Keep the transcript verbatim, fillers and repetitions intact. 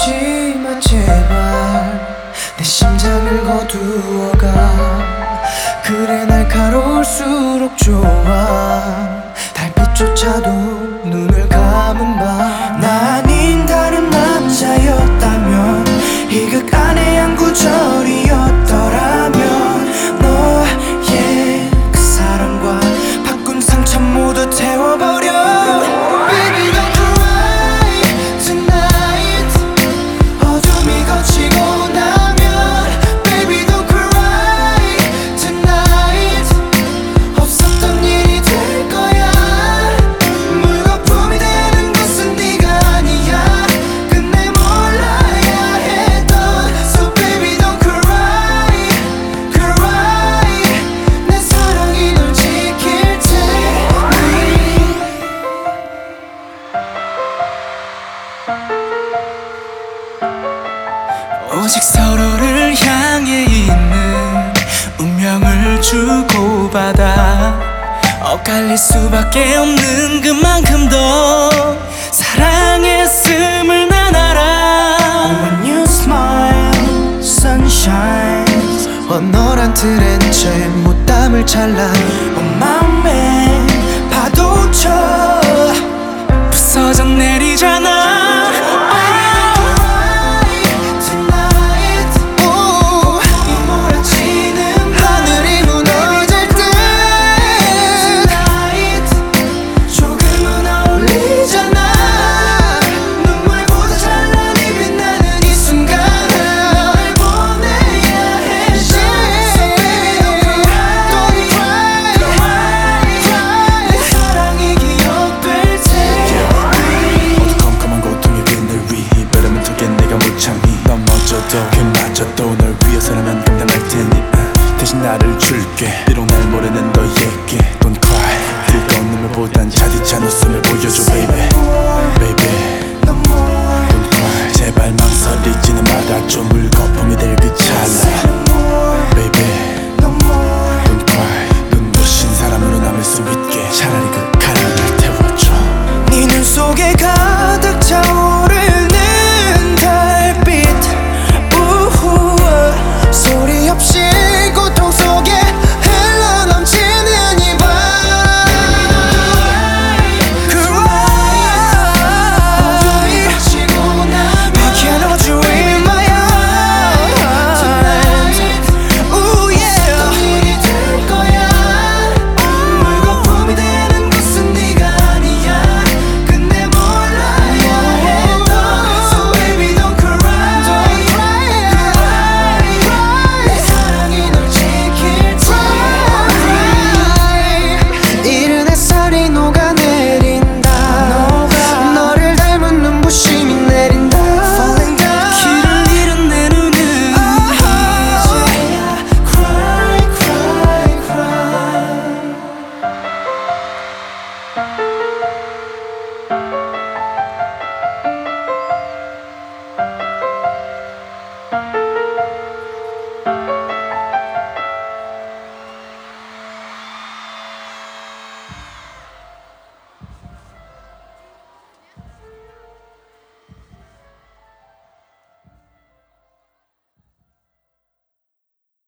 울지마 제발 내 심장을 거두어가. 그래 날카로울수록 좋아. 달빛조차도 눈을 감은 밤. 나 아닌 다른 남자였다면 이 극 안에 한 구절이었더라면 너의 그 사랑과 바꾼 상처 모두 태워버려. Baby don't cry tonight. 어둠이 거치고 나면 Baby don't cry tonight. 없었던 일이 될 거야. 물거품이 되는 것은 네가 아니야. 끝내 몰라야 했던. So baby don't cry cry. 내 사랑이 널 지킬 테니. 오직 서로를 향해 있는 운명을 주고받아 엇갈릴 수밖에 없는 그만큼 더